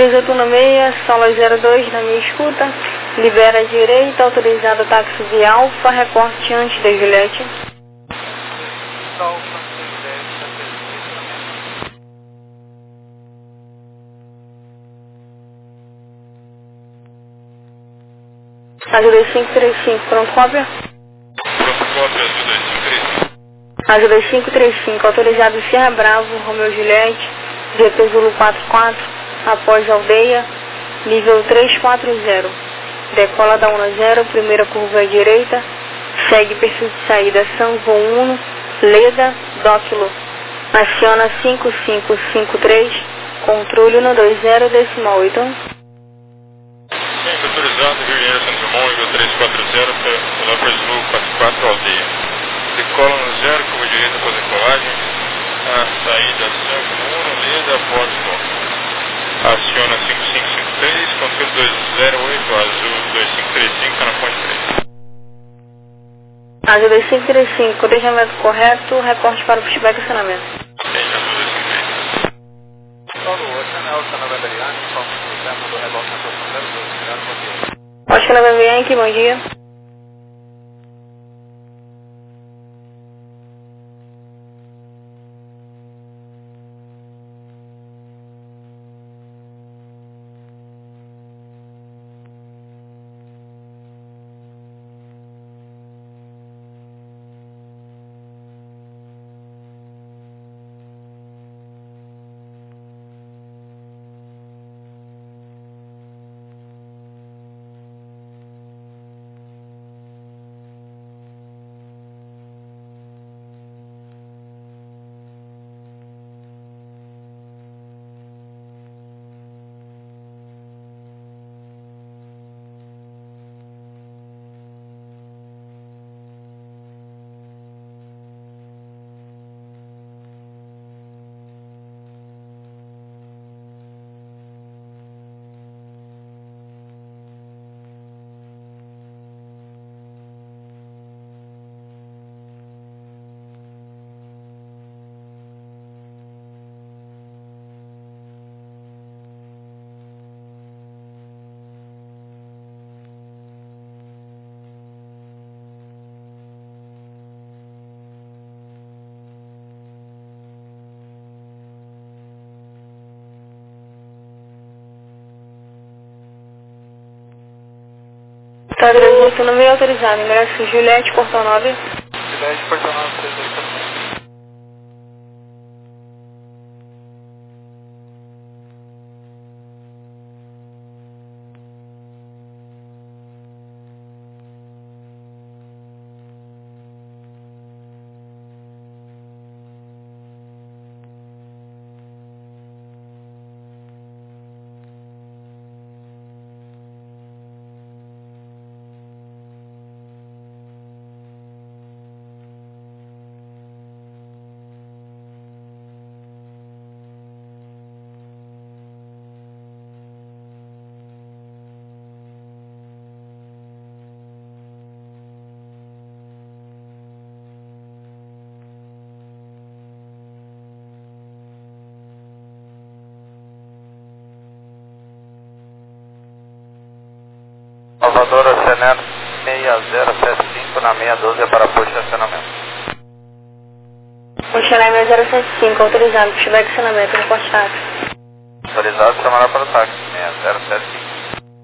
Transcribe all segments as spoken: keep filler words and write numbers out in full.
dezoito na meia, sola zero dois na minha escuta, libera a direita, autorizado táxi de Alfa, recorte antes da Juliette. Ágio dois cinco três cinco, pronto, cópia? Pronto, cópia, Ágio dois cinco três cinco. Ágio dois cinco três cinco, autorizado Sierra Bravo, Romeu Juliette, G P Zulu quatro quatro, após aldeia, nível três quatro zero. Decola da um zero, primeira curva à direita, segue perfil de saída São João um, Leda, Dóquilo. Aciona cinco cinco cinco três, controle um dois zero, decimal oito. Sim, autorizado, Rio de Janeiro, Santo Irmão, nível três quatro zero, pela Zulu quatro quatro, aldeia. Decola no zero, curva direita após decolagem, a saída São João um, Leda, após Dóquilo. Aciona cinco cinco cinco três, controle dois zero oito, Azul dois cinco três cinco, está na ponte três. Azul dois cinco três cinco, codejamento correto, reporte para o pushback e acionamento. Sim, Azul dois cinco três cinco. Paulo, o Chanel está na November Yankee, como o tempo do rebote na posição zero dois, obrigado, bom dia. Oscar November Yankee, bom dia. Tá, dezoito no meio autorizado, ingresso Juliette, portão nove. Juliette, portão nove, três dois quatro. Salvador, Chanel seis zero sete cinco na seis doze para push de acionamento. O Chanel seis zero sete cinco, autorizado, pushback e acionamento, reporte táxi. Autorizado, chamará para o táxi, seis zero sete cinco.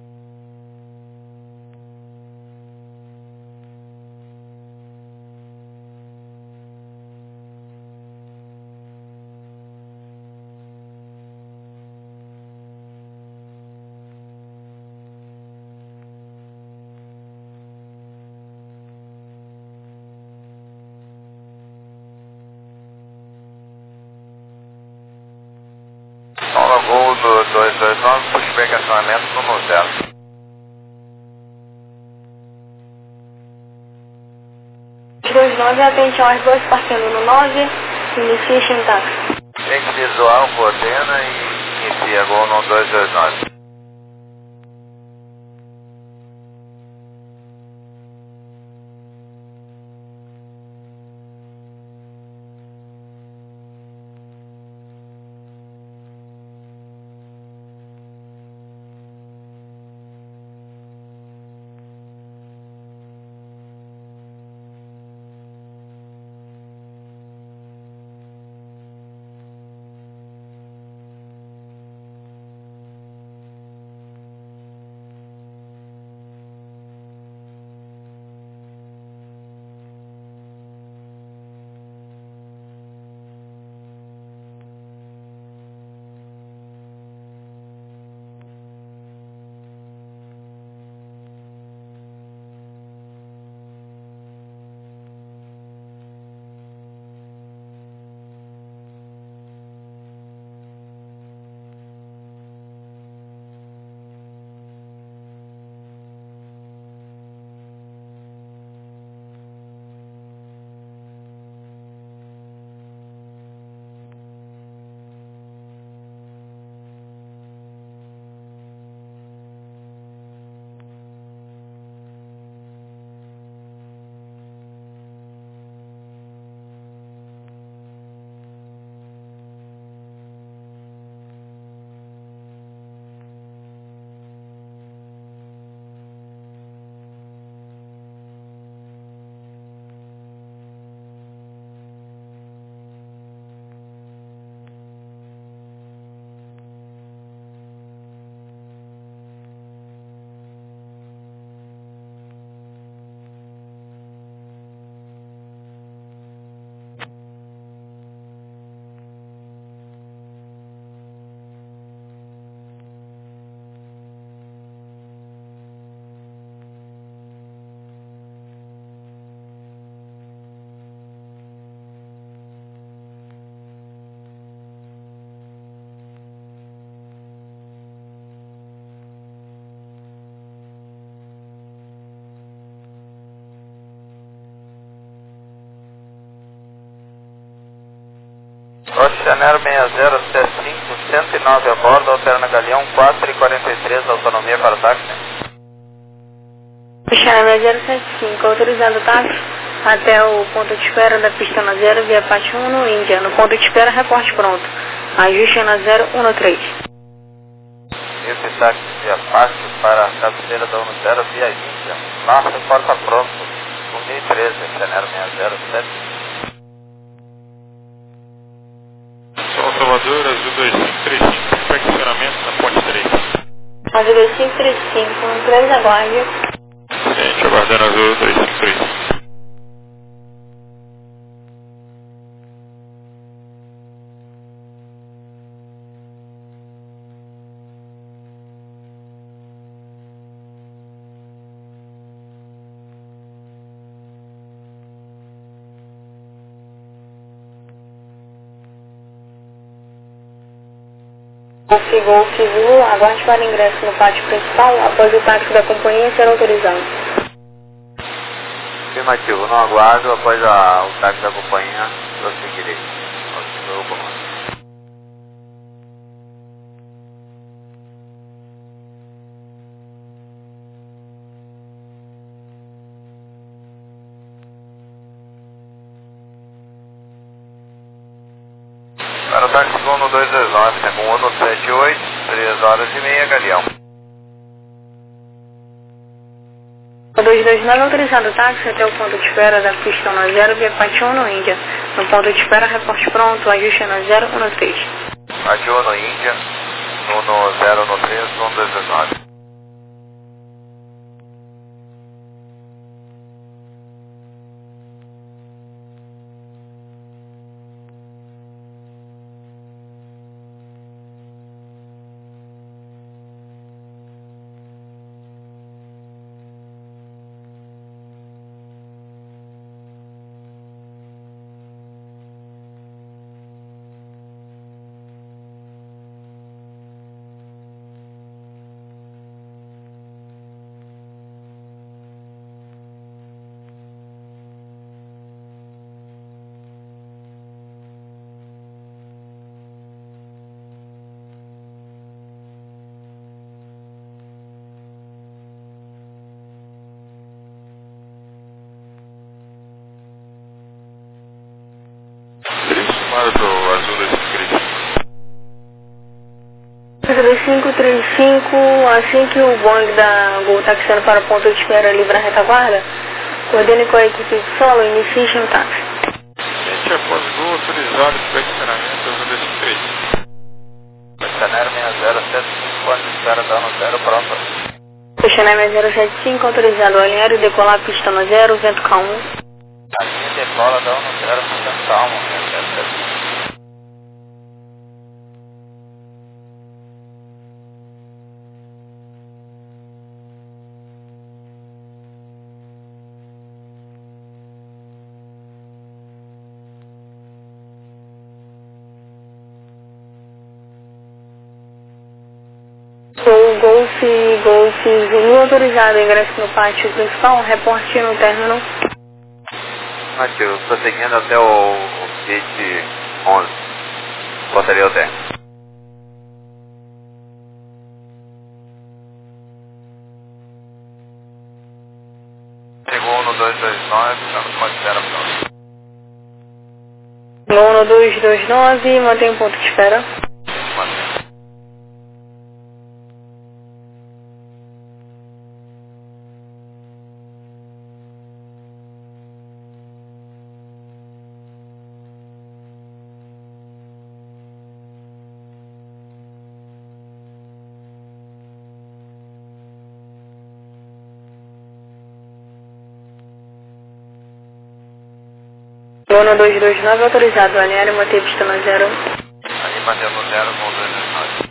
Gol do dois dois nove, pushback acionamento no zero. dois nove, atente ao Airbus partindo no nove, inicia Shin táxi. Tem que visual, coordena e inicia gol no dois dois nove. Oceaneiro seis zero sete cinco, cento e nove a bordo, alterna Galeão quatro e quarenta e três, autonomia para o táxi. Oceaneiro zero sete cinco, autorizado o táxi até o ponto de espera da pista na zero, via Pátio um no Índia. No ponto de espera, reporte pronto. Ajuste na zero um três. Esse táxi via Pátio para a cabeceira da um zero, via Índia. Lá, reporta pronto. um e treze, Oceaneiro seis zero sete cinco. Sol Salvador, Azul dois cinco três cinco, perfeccionamento na ponte três. Azul dois cinco três cinco, três aguarde. Gente, aguardando Azul dois cinco três cinco. Golf Golf Zulu, aguarde para ingresso no pátio principal após o táxi da companhia ser autorizado. Afirmativo, não aguardo, após a, o táxi da companhia, prosseguirei. Continua o comando. Para o táxi um dois dois nove, com um sete oito, três horas e meia, Galeão. dois dois nove, autorizado o táxi até o ponto de espera da pista na zero, via Pátio um no Índia. No ponto de espera, reporte pronto, ajuste na zero um três. Pátio um no Índia, um zero um três, um dois dois nove. Chamada para o Azul dois cinco três cinco. dois cinco três cinco, assim que o Boeing da Gol taxiando para o ponto de espera livre a retaguarda, coordene com a equipe de solo e inicie no táxi. Gente, após Gol, autorizado, perfeccionamento, Azul dois cinco três cinco. Oceaneiro seis zero sete cinco, ponto de espera da um zero, pronto. Oceaneiro zero sete cinco, autorizado a alinhar e decolar a pista no zero, vento K um. A linha decola da um zero, portanto, calma, né? zero sete cinco. Gol Golf Golf Zulu, autorizado ingresso no pátio principal, reporte no término. Afirmativo, prosseguindo até o, o gate onze. Portaria ao término. Chegou no dois dois nove, pode espera pronto. Gol no dois dois nove, mantém o ponto de espera. Mantém. Gol no dois dois nove, autorizado a alinhar e manter pista no zero. Ali bateu no zero com dois dois nove.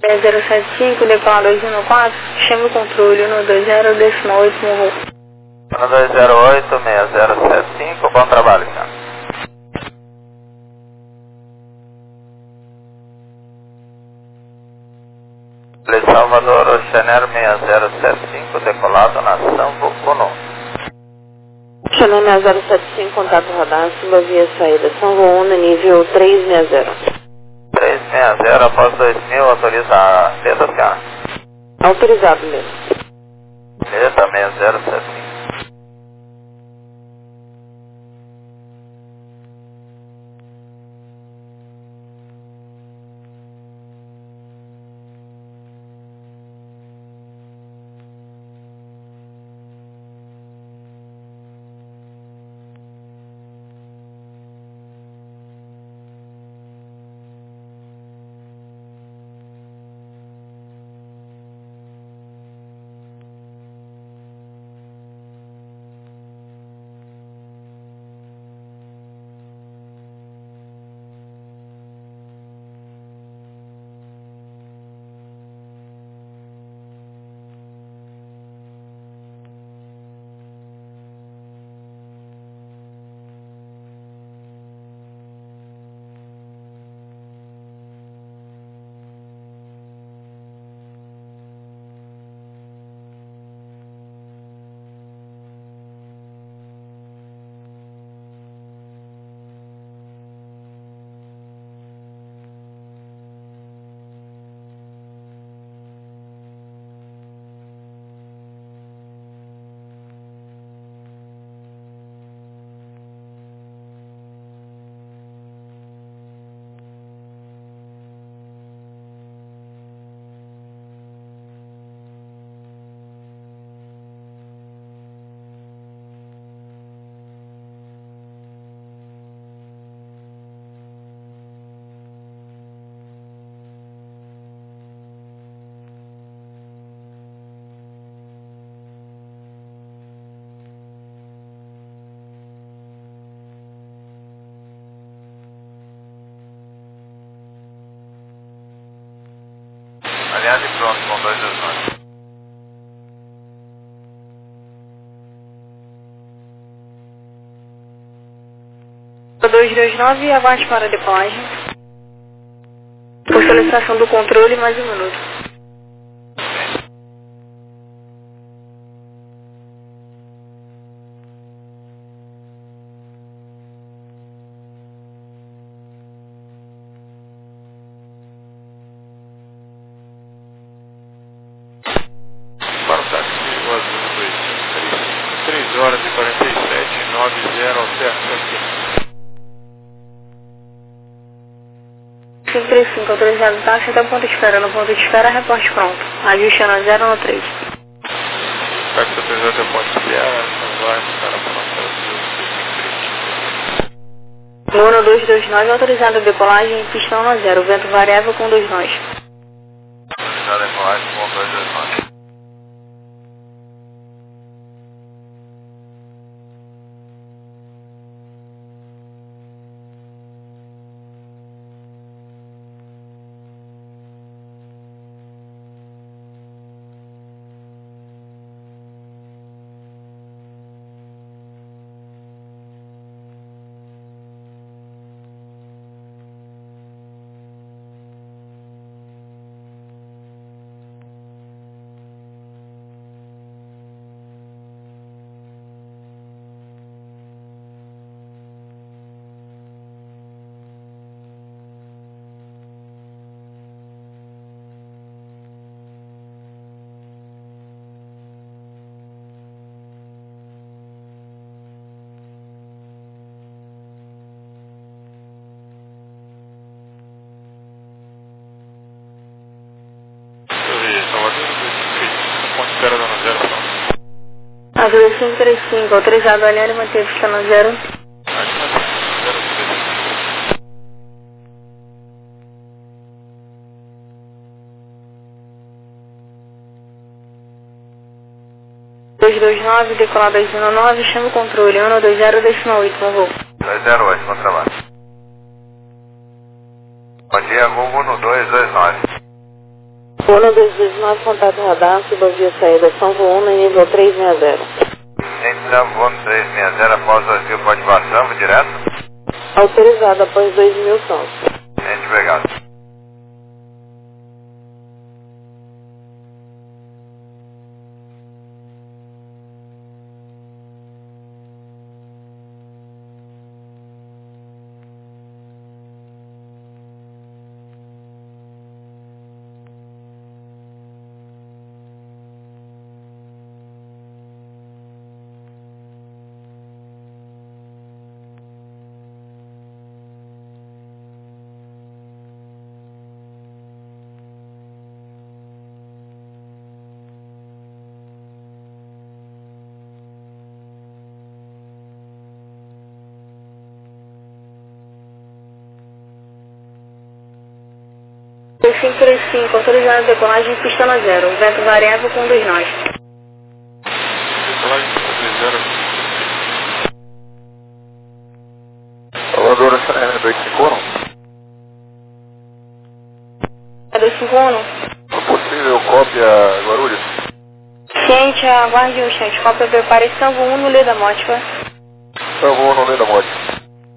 É zero sete cinco, decolar dois um quatro, chame o controle um dois zero, decimal oito, morro. um dois zero oito, seis zero sete cinco, bom trabalho, cara. Le Salvador, Oceaner seis zero sete cinco, decolado na Sambo Uno. Oceaner seis zero sete cinco, contato radar, Simba via saída, Sambo Uno, nível trezentos e sessenta. trezentos e sessenta, após dois mil, autoriza a letra, cara. Autorizado mesmo. Letra seis zero sete cinco. Aliás, e pronto, com dois dois nove. dois dois nove, aguarde para a decolagem. Por solicitação do controle, mais um minuto. Para o táxi, o azul dois cinco três cinco, três horas e quarenta e sete, nove zero, alteração aqui. cinco três cinco, autorizado táxi até o ponto de espera. No ponto de espera, reporte pronto. Ajuste no zero no três. Táxi autorizado até o ponto de espera, não vai ficar na pronta azul dois cinco três cinco. No um dois dois nove, autorizado a decolagem, pistão no zero, vento variável com dois nós. Autorizado a decolagem com dois dois nove. Azul cinco três cinco, autorizado a olhar e manter pista no zero. dois dois nove, decolar dois um nove, chama o controle, um dois zero, decimal oito, morro. dois zero oito, bom trabalho. Bom dia, Google no dois dois nove. Uno dois dois nove, contato radar, suba via saída São Uno, nível trezentos e sessenta. Em São Uno trezentos e sessenta, após dois mil, pode passar, direto? Autorizado após dois mil sons. Gente, obrigado. cinco três cinco, autorizado a decolagem pista na zero, vento variável com dois nós. Decolagem três zero. Salvador, é dois cinco um? É dois cinco um? Possível cópia Guarulhos? Ciente, aguarde um instante. Cópia prepare Salvo um no Leda Mótica. Salvo um no Leda Mótica.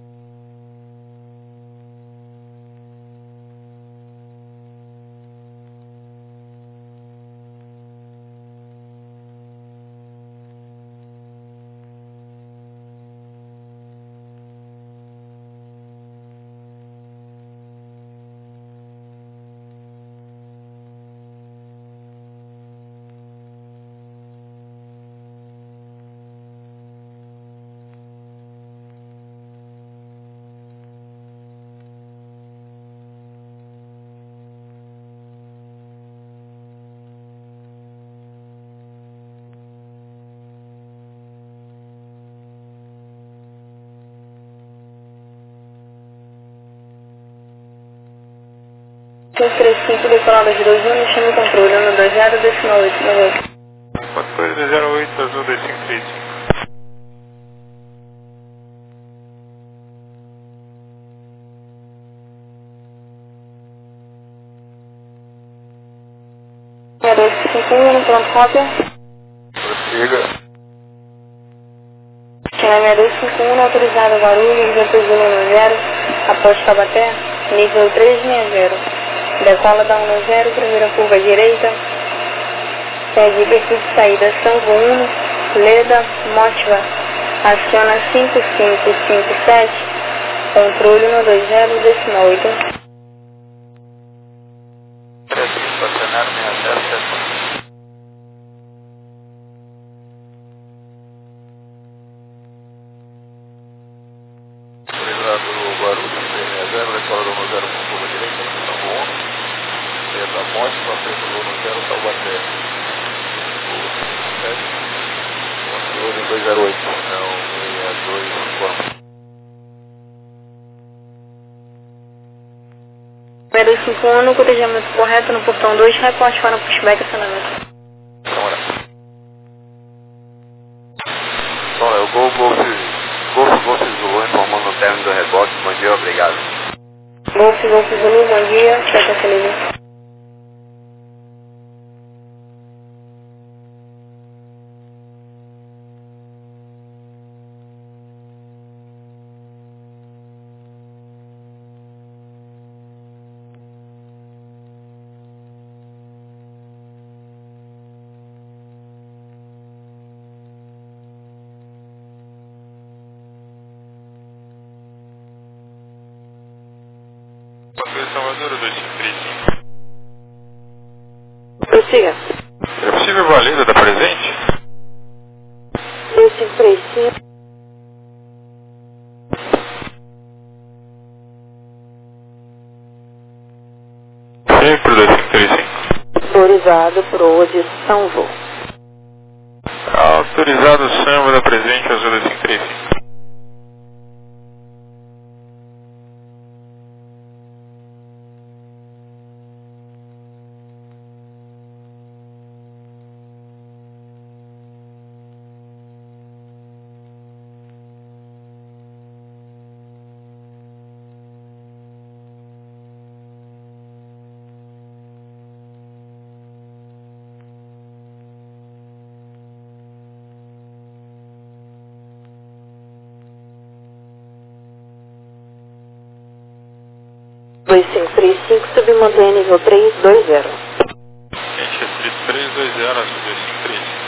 cinco três cinco, decolada de dois um, chama o controle, ano dois zero, decimal oito, oito. quatro zero oito, azul dois cinco três cinco. É dois cinco um, pronto, cópia. Prossiga. Chama dois cinco um, autorizado Guarulhos, depois do ano zero, após Tabaté, nível três seis zero. Decola da um zero, primeira curva à direita. Segue perfil de saída Sango um, Leda, Mótiva. Aciona cinco cinco cinco sete. Controle um dois zero, decimal oito. Estacionar seis zero sete. Autorizado Guarulhos três seis zero, decola da um zero com curva à direita, Sango um. Leda Mótica, perfil um zero, Taubaté. Controle dois zero oito, não, seis dois quatro. dois cinco um, no cotejamento correto no portão dois, reporte para o pushback acionamento. Câmara. Bom, é o Gol Golf, Golf Golf Zulu informando o término do reboque. Bom dia, obrigado. Golf, Golf Zulu, bom dia, sequência livre. Salvador, dois cinco três cinco. Prossiga. É possível valida da presente? dois cinco três cinco. Sim, por dois cinco três cinco. Autorizado pro de São Vô. Autorizado o samba da presente, azul dois cinco três cinco. dois cinco três cinco, submantenha nível três dois zero. Quente restrito três dois zero, dois cinco três cinco.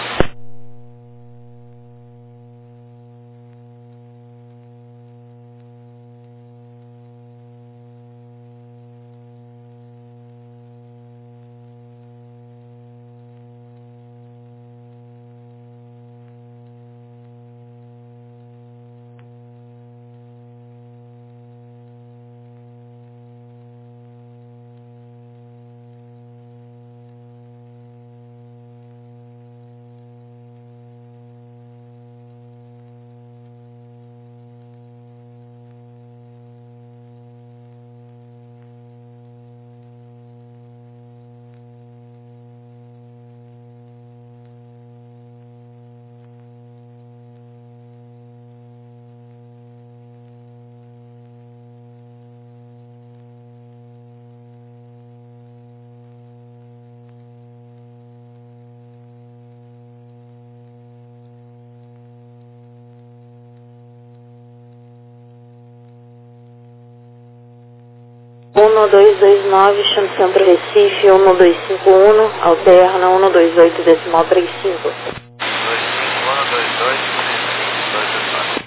um dois dois nove, chame Centro Recife, um dois cinco um, alterna um dois oito, decimal trinta e cinco. dois cinco um, dois dois, três cinco, dois dois nove.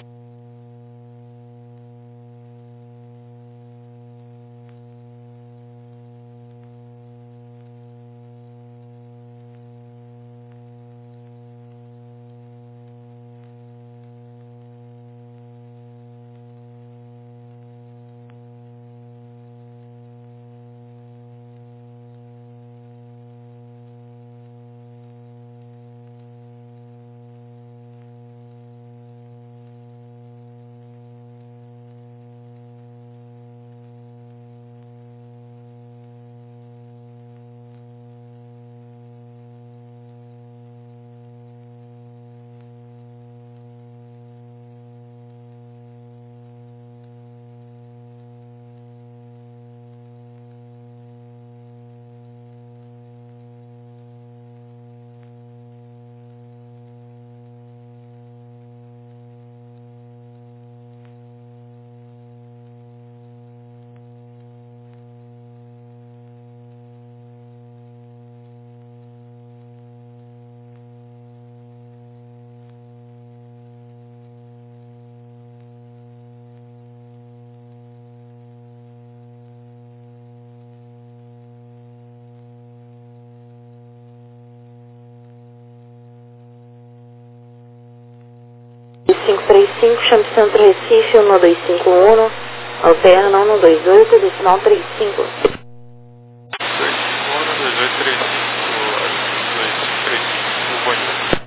cinco três cinco, chame Centro Recife, um dois cinco um, alterna um dois oito, decimal trinta e cinco. dois cinco um, dois oito três cinco, dois cinco três cinco, bom dia.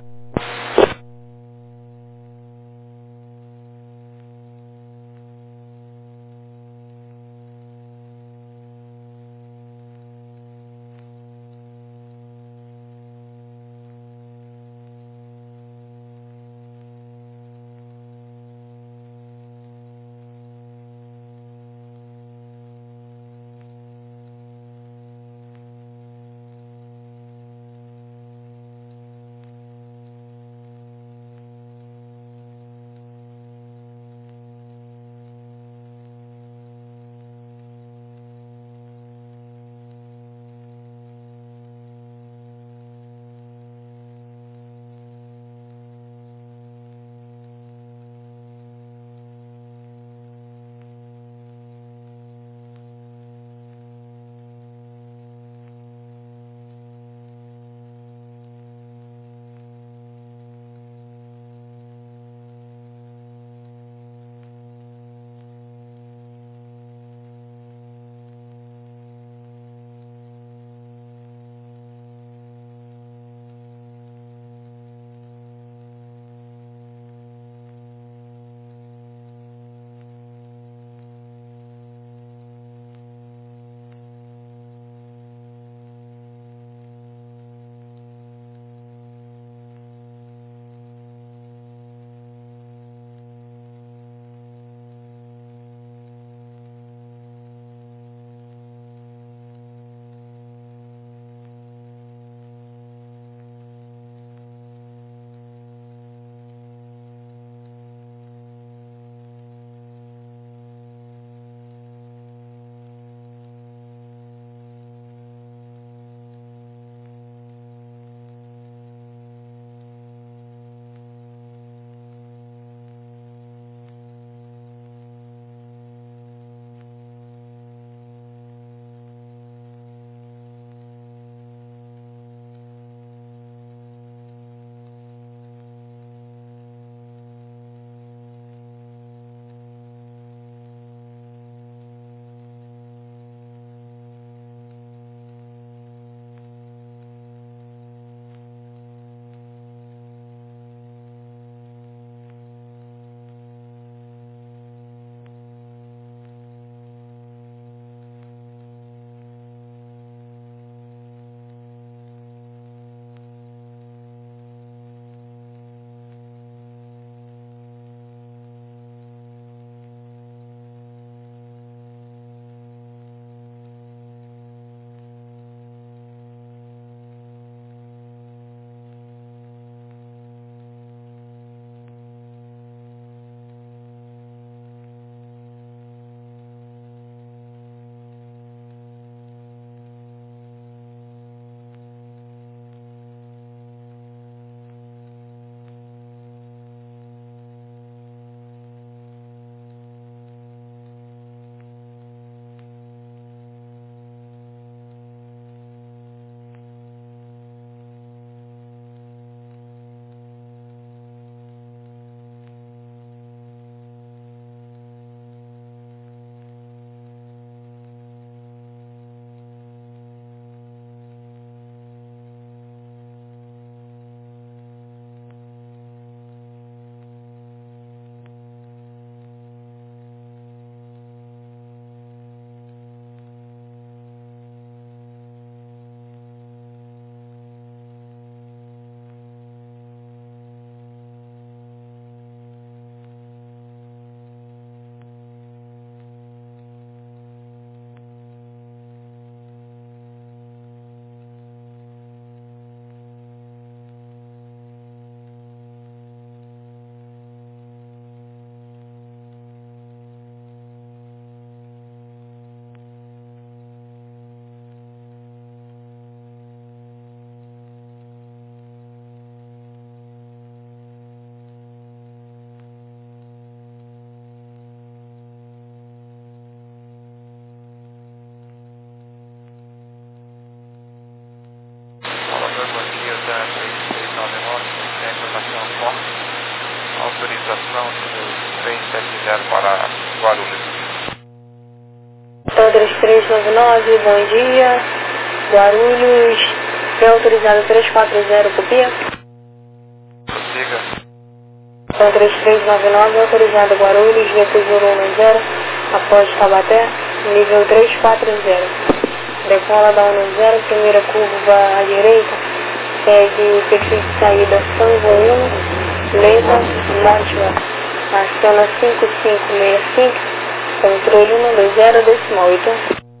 estação Forte. Autorização do três sete zero para Guarulhos. Então, três três nove nove, bom dia. Guarulhos, é autorizado três quatro zero, copia. Prossiga. Então, três três nove nove, autorizado Guarulhos, V P zero um zero, após Tabaté, nível três quatro zero. Decola da um zero, primeira curva à direita, segue perfil de saída São João, Leda, Mótiva, aciona cinco cinco seis cinco, controle um dois zero, decimal oito.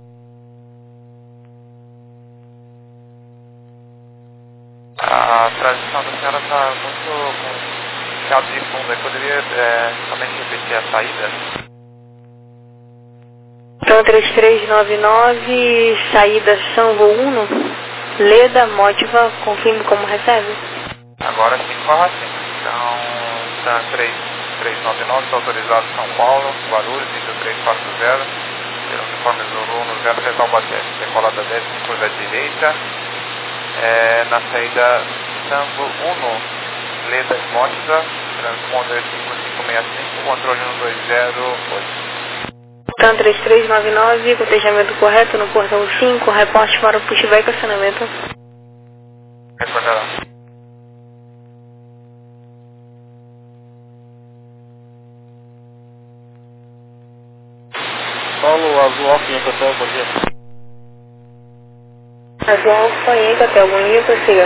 A tradução da senhora está muito com chiado de fundo. Eu poderia é, somente repetir a saída? Então, três três nove nove, saída São João, Leda, Mótiva, confirme como recebe. Agora sim, correto. Então, está três três nove nove, está autorizado São Paulo, Guarulhos, nível três quatro zero, pelo uniforme Zulu no zero, Retaubaté. Decolada dez, curva à direita, é, na saída Sambo um, Leda Mótica, transponder cinco cinco seis cinco, controle um dois zero oito. Então, três três nove nove, cotejamento correto no portão cinco, reporte para o pushback e acionamento. Recordará. Paulo Azul Alfa em Hotel, bom dia. Azul Alfa em Hotel, bom dia, prossiga.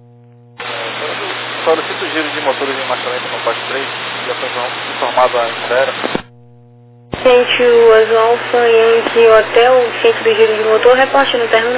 Solicito giro de motores em marcha lenta no parte três e a pessoa informada em espera. Ciente o Azul Alfa em Hotel, ciente do giro de motor, reporte no término.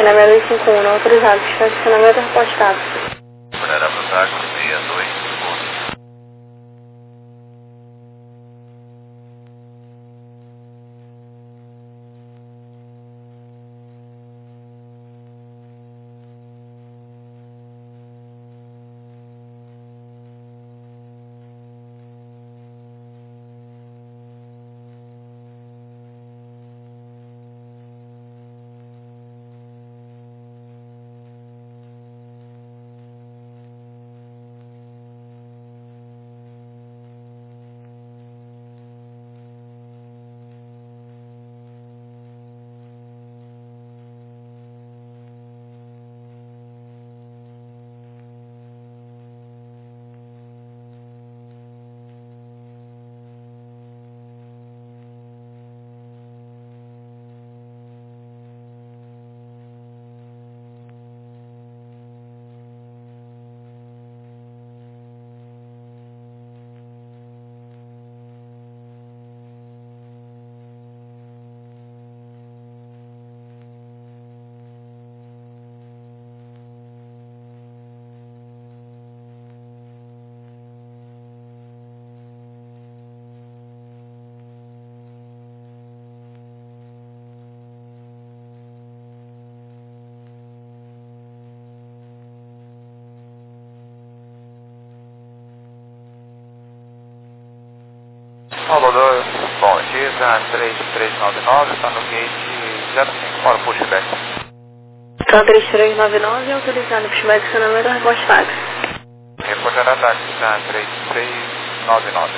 Xanamé dois cinco um, não autorizado. Estacionamento repostado. Horário Abusaco, seis dois cinco. Paulo dois, bom dia, três três nove nove, está no gate zero cinco para o pushback. Então três três nove nove, autorizado. Pushback, estacionamento repostado. Reportará táxi, três três nove nove.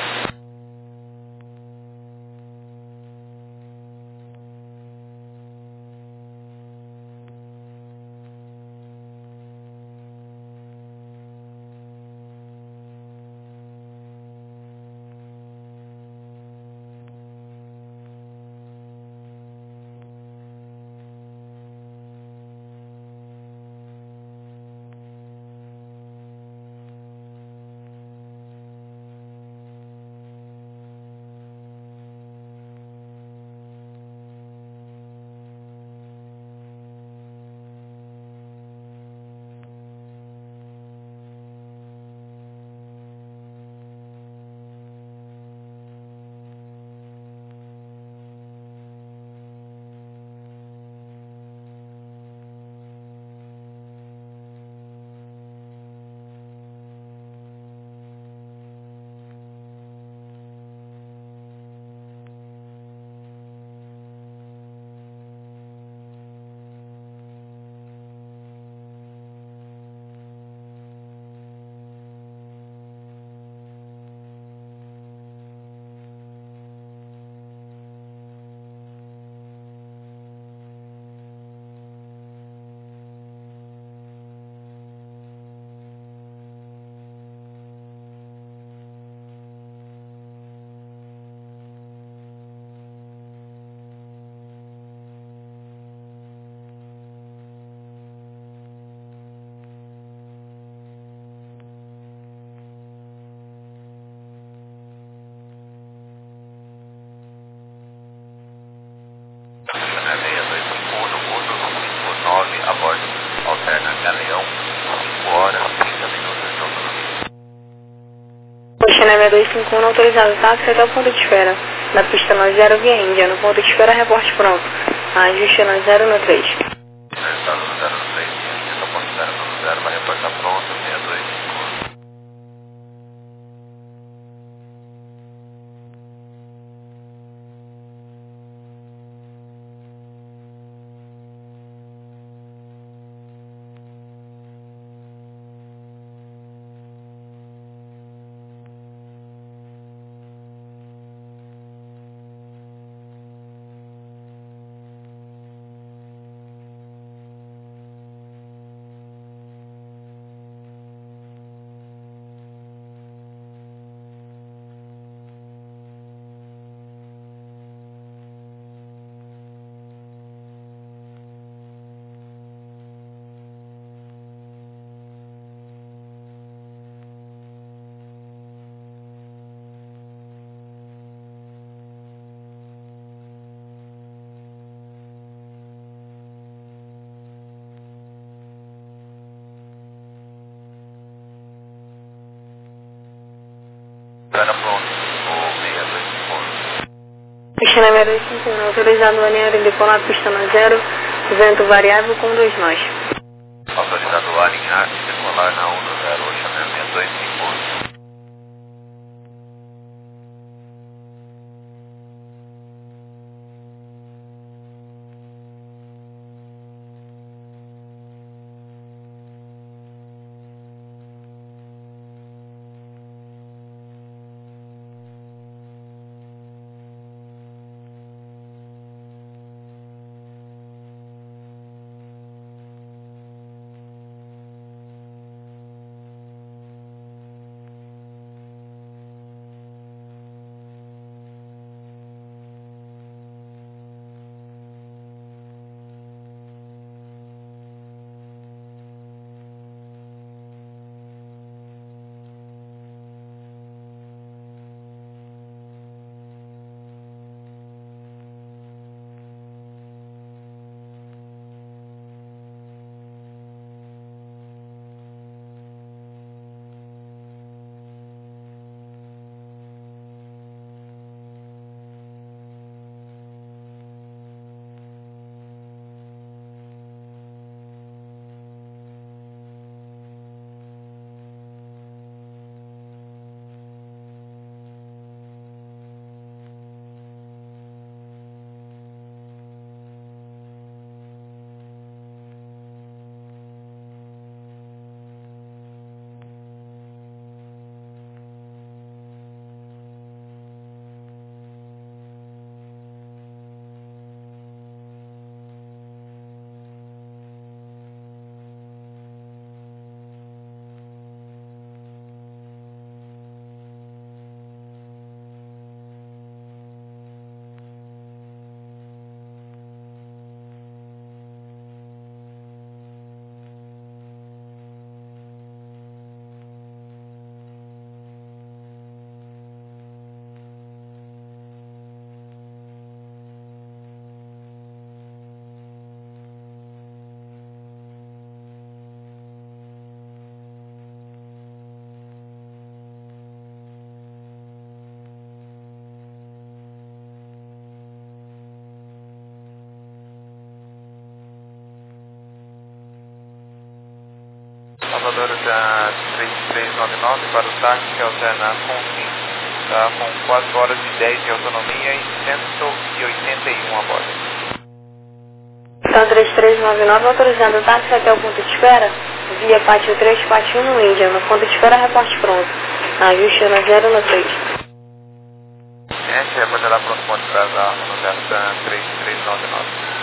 seis dois cinco um, no curso cinco nove, a bordo, alterna Galeão, cinco horas, trinta minutos de autonomia. Xanamé dois cinco um, não autorizado. Táxi até o ponto de espera. Na pista nove zero, via Índia. No ponto de espera, reporte pronto. Ajuste nove zero no três. Estado no zero três, no ponto zero zero, vai reportar pronto, seis dois cinco um. espera pronto, o seis dois cinco um. Pista número dois cinco um, autorizado o alinhar em decolar pista na zero, vento variável com dois nós. Autorizado o alinhar e decolar na um zero, Ocean dois cinco um. Salvador da três três nove nove para o táxi que alterna com cinco, tá? Com quatro horas e dez de autonomia e cento e oitenta e um a bordo. Então três três nove nove, autorizando o táxi até o ponto de espera, via pátio três, pátio um no Índia, no ponto de espera, reporte pronto. Ajuste na zero no três. Gente, reportará pronto, ponto de espera da Ronoviação três três nove nove.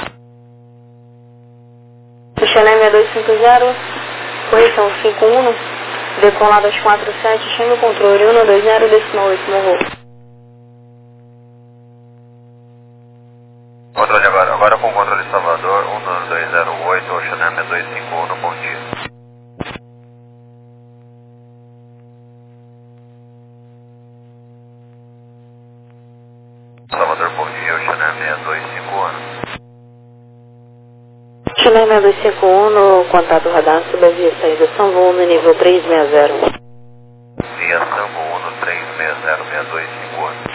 Xenemia dois cinco zero, correção cinco um, decolado às quatro sete, chame o controle um dois zero, decimal oito, morro. Controle agora, agora com o controle Salvador um dois zero oito, Oceanemia dois cinco um, bom dia. Salvador, bom dia, Oceanemia dois cinco um. Xenemia dois cinco um, no contato radar, sob a via saída São Volume, nível três seis zero. Via São Volume três seis zero seis dois cinco um.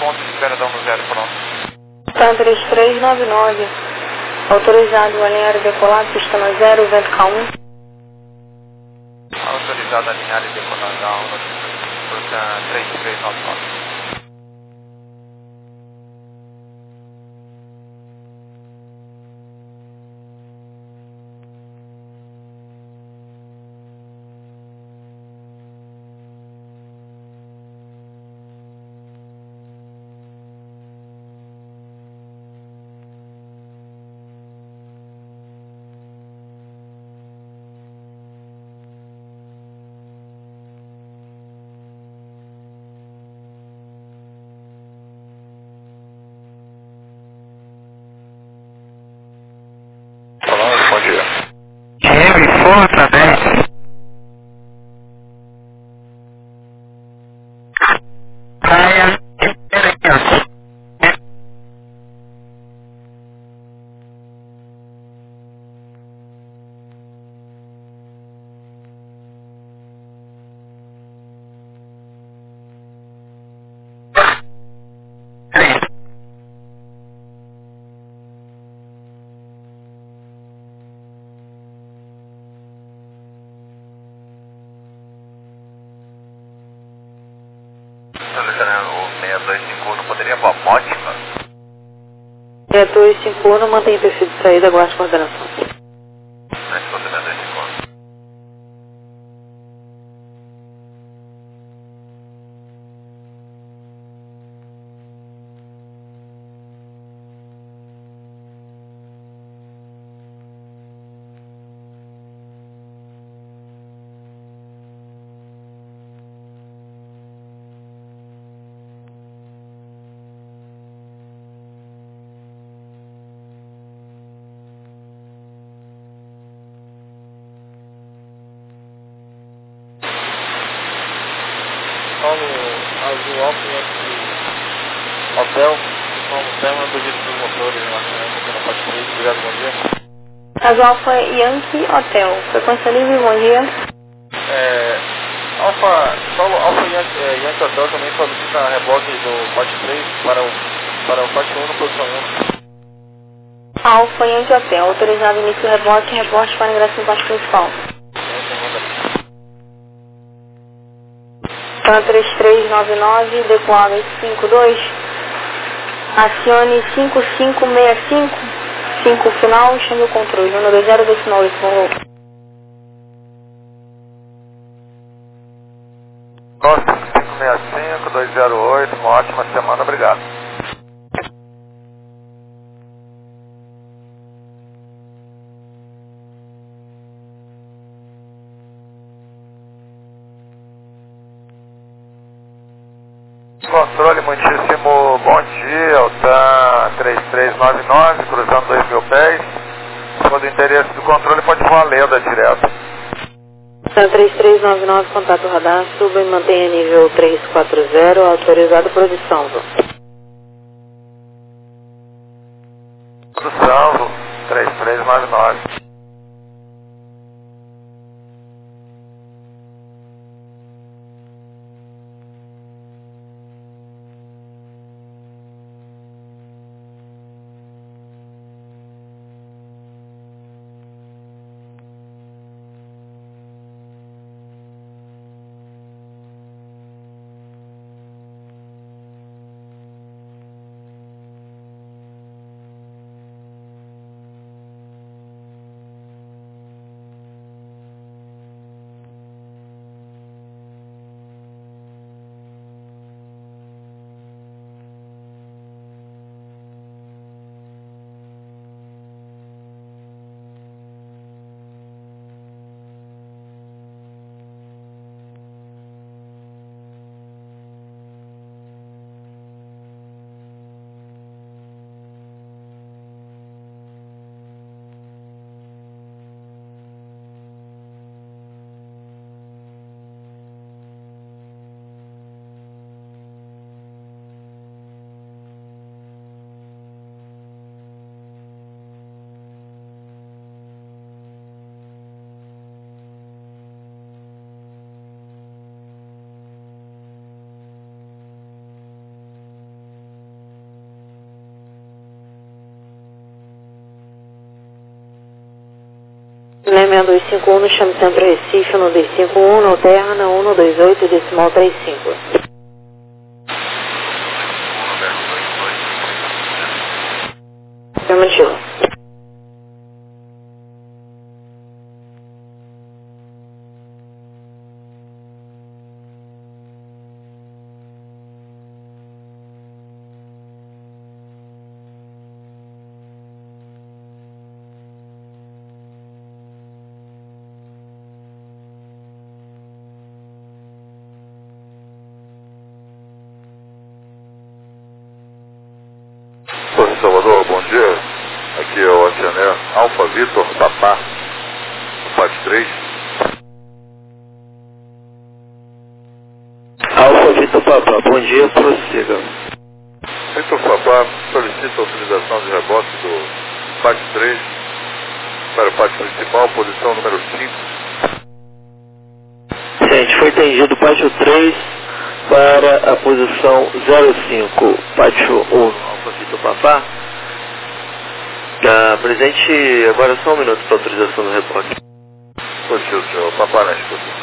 ponto de espera da um zero, pronto. Tá três três nove nove. Autorizado alinhar e decolar, pista no zero, vento K um. Autorizado alinhar e decolar da um, três três nove nove. Falando, bom dia. G M Força dez. Praia Experience. O seis dois cinco um não poderia para a Mótica? seis dois cinco um, mantém perfil de saída, aguarde coordenação. Não é que você seis dois cinco um. Paulo Azul Alfa Yankee Hotel, vamos tema do jeito dos motores, né? Na parte três, obrigado, bom dia. Azul Alfa Yankee Hotel. Frequência livre, bom dia. É, Alfa, Paulo Alfa Yankee, é, Yankee Hotel também solicita reboque do parte três para o, para o parte um no posição um. Alfa Yankee Hotel. Autorizado início rebote, rebote para ingresso no parte principal. Tá três três nove nove, decolável cinco dois. Acione cinco cinco seis cinco. cinco final, chame o controle. um dois zero dois nove, falou. cinco seis cinco, dois zero oito, uma ótima semana, obrigado. Controle muitíssimo bom dia, Altan três três nove nove, cruzando dois mil pés. Segundo o interesse do controle, pode voar Leda direto. três três nove nove, contato radar, suba e mantenha nível três quatro zero, autorizado produção. Produção, três três nove nove. um dois cinco um, chame Centro Recife, um dois cinco um, alterna um dois oito, decimal três cinco. Afirmativo. Posto Salvador, bom dia. Aqui é o Oceané Alfa Vitor Papá, parte três. Alfa Vitor Papá, bom dia, prossiga. Vitor Papá solicita autorização de reboque do parte três para o parte principal, posição número cinco. Gente, foi entendido pátio três para a posição zero cinco, pátio um, Alfa Vitor Papá. Ah, presente agora só um minuto para autorização do reboque. Positivo, senhor. Papá na escuta.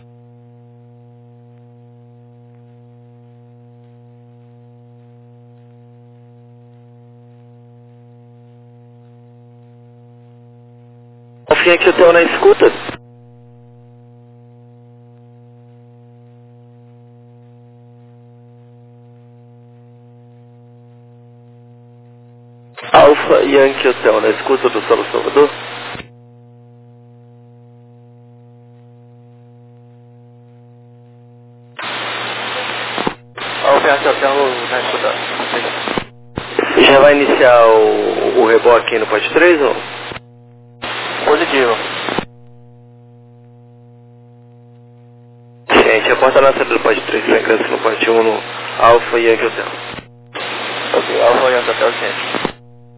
Confia que eu tenho na escuta. Alfa Yankee Hotel, na escuta do Solo Salvador. Alfa Yankee Hotel, na escuta. Já vai iniciar o, o reboque aí no pátio três ou? Positivo. Gente, a porta na saída do pátio três, para ingresso no pátio um no Alfa Yankee Hotel. Ok, Alfa Yankee Hotel, ciente.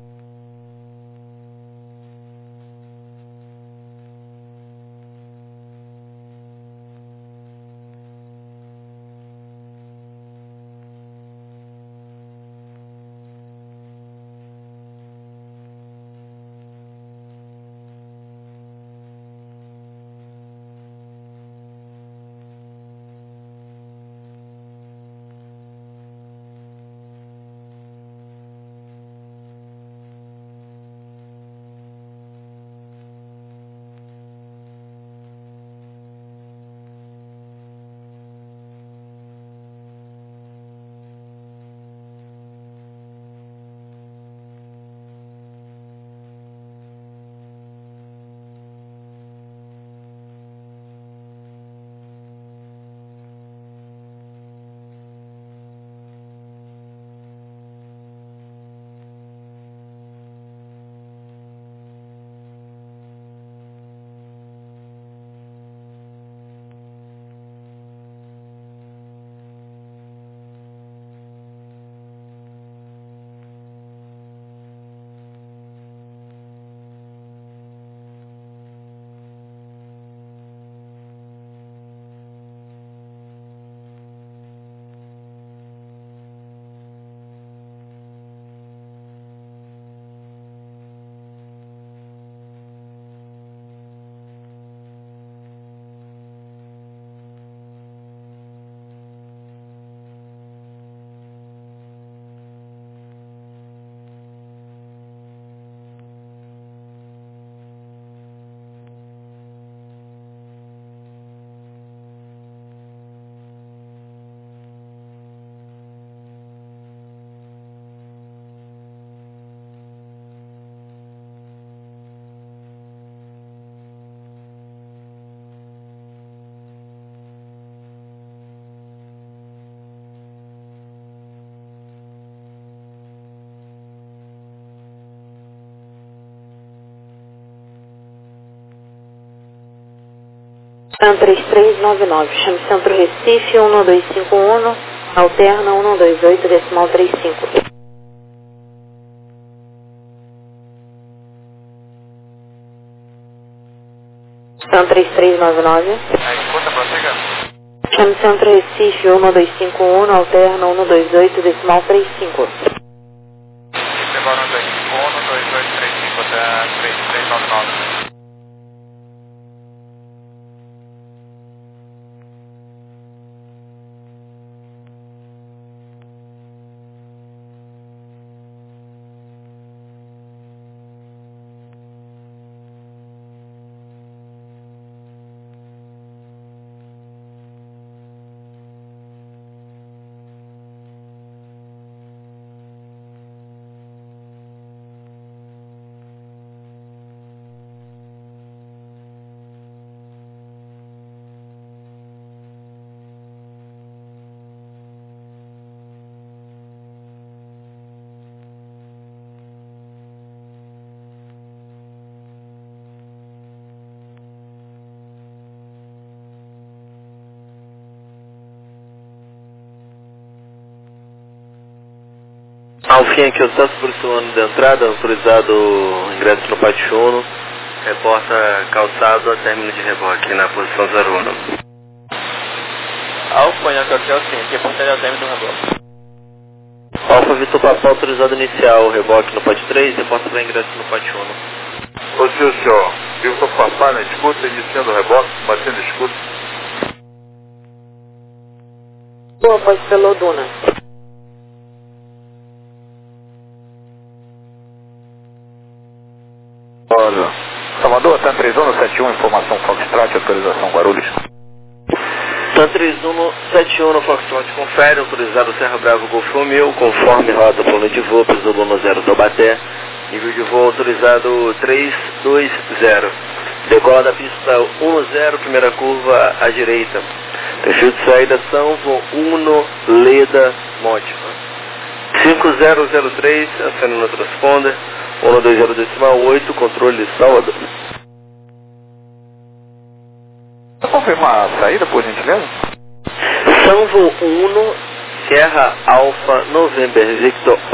A escuta, prossiga. Chame Centro Recife, um dois cinco um, alterna um dois oito, decimal três cinco. Agora um dois cinco um, dois dois três cinco até três três nove nove. Alfinha aqui, o Celso Bruciano de entrada, autorizado ingresso no pátio um, reporta calçado a término de reboque na posição zero um. Alfa, Yankee Hotel, sim, reportaria a término do reboque. Alfa Vitor Papá, autorizado inicial, reboque no pátio três, reporta para ingresso no pátio um. Ô senhor, senhor, Vitor Papá na escuta, iniciando o reboque, batendo escuta. Boa, pode ser Loduna. Olha, Salvador, TAM três um sete um, informação Foxtrot, autorização Guarulhos. TAM três um sete um no Foxtrot, confere, autorizado Serra Bravo Golf mil, conforme rota plano de voo, piso Luna zero Taubaté, nível de voo autorizado três dois zero. Decola da pista um zero, primeira curva à direita. Perfil de saída Sanvo Uno Leda Mótima. cinco zero zero três, acionando o transponder. um dois zero decimal oito, controle Salvador. Pode confirmar a saída, por gentileza? Sanvo Uno, Sierra Alpha, November Victor